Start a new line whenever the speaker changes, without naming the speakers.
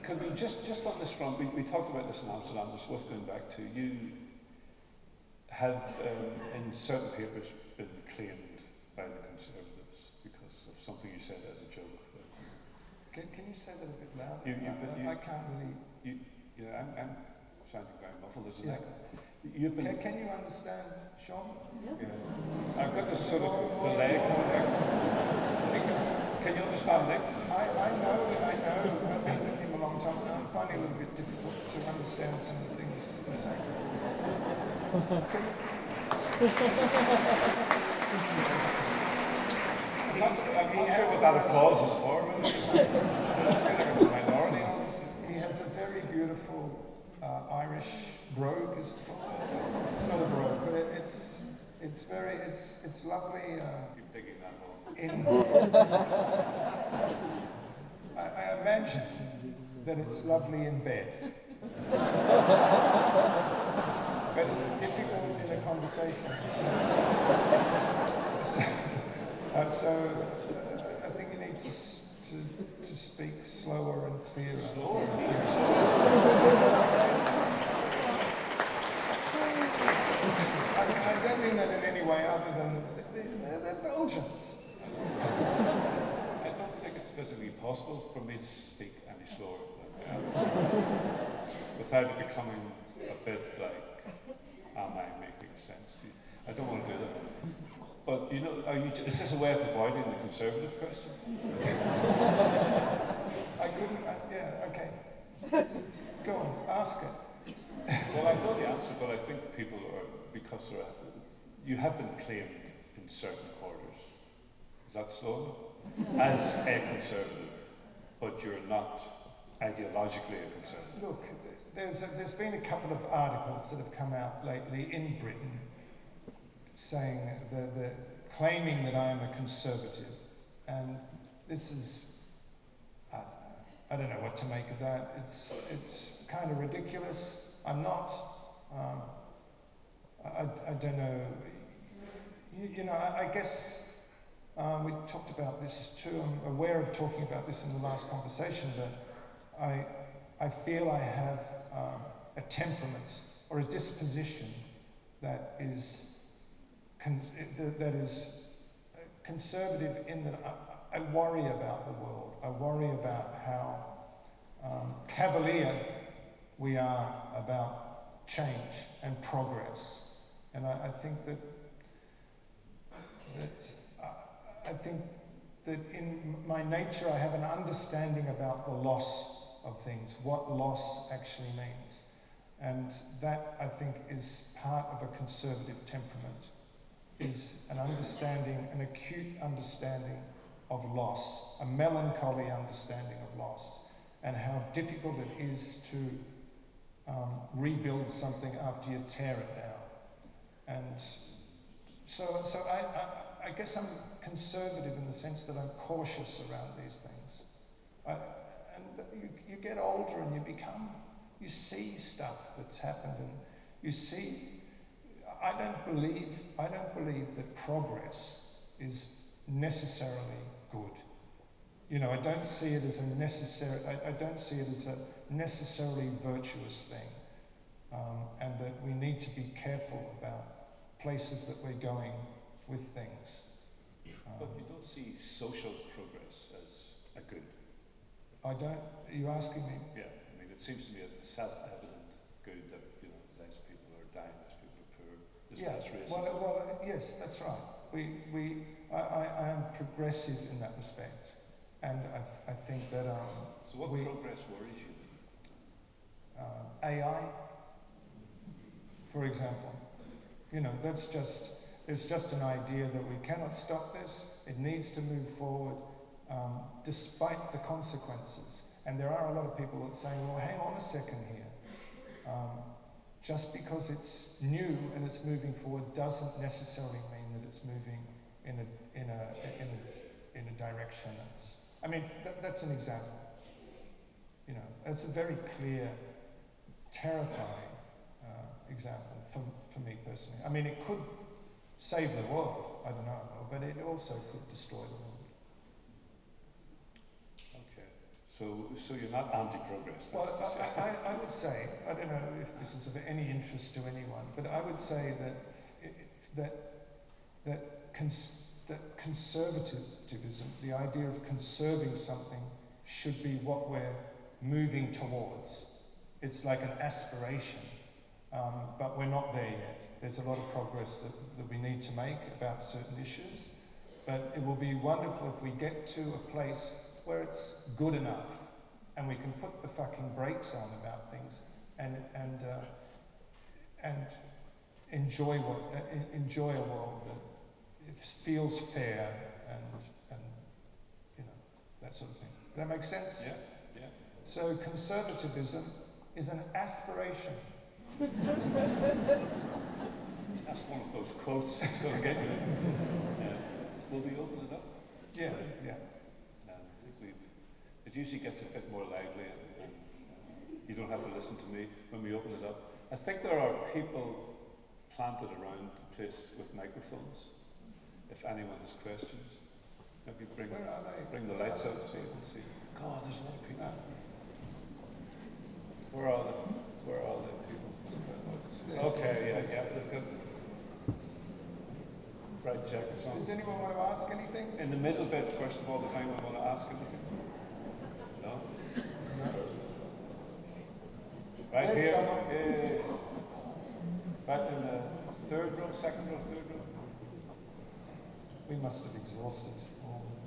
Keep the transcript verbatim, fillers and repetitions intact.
could we just, just on this front, we, we talked about this in Amsterdam, it's worth going back to. You have, um, in certain papers, been claimed by the Conservatives because of something you said as a joke.
Can, can you say that a bit louder?
You, you,
I,
you,
I can't really...
You, yeah, I'm, I'm sounding very muffled, isn't
Yeah.
it? You've been...
Can, can you understand, Sean?
Yeah. I've got this sort of delay complex. Because, can you understand Nick?
I, I know, I know. I've been with him a long time, and I'm finding it a little bit difficult to understand some of the things he's saying.
I'm not, I'm not sure what that applause is for. I feel like I'm a minority on this.
He has a very beautiful uh, Irish brogue, is it called? It's not a brogue, but it, it's it's very it's it's lovely. Uh,
Keep digging that hole.
in, I, I imagine that it's lovely in bed, but it's difficult in a conversation. So, so, uh, so uh, I think you need to to to speak slower and clearer.
Slower?
I, I don't mean that in any way other than they're, they're Belgians.
I don't think it's physically possible for me to speak any slower than without it becoming a bit like, am I making sense to you? I don't want to do that. But you know, are you, is this a way of avoiding the Conservative question?
I couldn't, uh, yeah, okay. Go on, ask it.
Well, I know the answer, but I think people are, because they're, you have been claimed in certain quarters. Is that slow enough? As a Conservative, but you're not ideologically a Conservative.
Look, there's, a, there's been a couple of articles that have come out lately in Britain saying, the, the, claiming that I am a Conservative, and this is, I don't know, I don't know what to make of that. It's, it's kind of ridiculous. I'm not. Um, I, I don't know. You, you know, I, I guess um, we talked about this too. I'm aware of talking about this in the last conversation, but I, I feel I have um, a temperament or a disposition that is con- that is conservative in that I, I worry about the world. I worry about how um, cavalier we are about change and progress, and I, I think that that uh, I think that in my nature I have an understanding about the loss of things, what loss actually means, and that I think is part of a conservative temperament, is an understanding, an acute understanding of loss, a melancholy understanding of loss, and how difficult it is to Um, rebuild something after you tear it down. And so, so I, I, I guess I'm conservative in the sense that I'm cautious around these things. I, and you, you get older and you become, you see stuff that's happened, and you see, I don't believe, I don't believe that progress is necessarily good. You know, I don't see it as a necessary, I, I don't see it as a necessarily virtuous thing, um, and that we need to be careful about places that we're going with things. Um,
But you don't see social progress as a good?
I don't, are you asking me?
Yeah, I mean, it seems to me a self-evident good that, you know, less people are dying, less people are poor, there's
Yeah,
less racism.
well, well, yes, that's right. We, we, I, I, I am progressive in that respect, and I, I think that um,
so what
we,
progress worries you?
Uh, A I, for example, you know, that's just, it's just an idea that we cannot stop this, it needs to move forward um, despite the consequences. And there are a lot of people that say, well, hang on a second here. Um, just because it's new and it's moving forward doesn't necessarily mean that it's moving in a, in a, in a, in a direction that's, I mean, that, that's an example. You know, it's a very clear, terrifying uh, example for, for me personally. I mean, it could save the world, I don't know, but it also could destroy the world.
Okay, So, so you're not anti-progress.
Well, I, I, I would say, I don't know if this is of any interest to anyone, but I would say that that that, cons- that conservatism, the idea of conserving something, should be what we're moving towards. It's like an aspiration, um, but we're not there yet. There's a lot of progress that, that we need to make about certain issues, but it will be wonderful if we get to a place where it's good enough and we can put the fucking brakes on about things and and uh, and enjoy what uh, enjoy a world that feels fair and and you know, that sort of thing. Does that make sense?
Yeah, yeah.
So conservatism is an aspiration.
That's one of those quotes that's going to get you. Uh, will we open it up?
Yeah, yeah.
And I think we've, it usually gets a bit more lively and, and you don't have to listen to me when we open it up. I think there are people planted around the place with microphones. If anyone has questions, maybe bring,
Where are they?
bring the lights out so you can see. God, there's a lot of people. Where are they? Where are the people? Okay, yeah, yeah. They've got bright jackets on.
Does anyone want to ask anything?
In the middle bit, first of all, does anyone want to ask anything? No? Right
There's
here.
someone.
Yeah. Back in the third row, second row, third row.
We must have exhausted all